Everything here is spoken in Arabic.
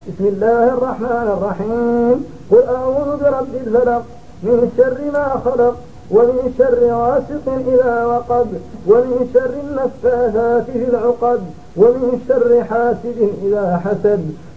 بسم الله الرحمن الرحيم. قل أعوذ برب الفلق من شر ما خلق ومن شر غاسق إذا وقب ومن شر النفاثات في العقد ومن شر حاسد إذا حسد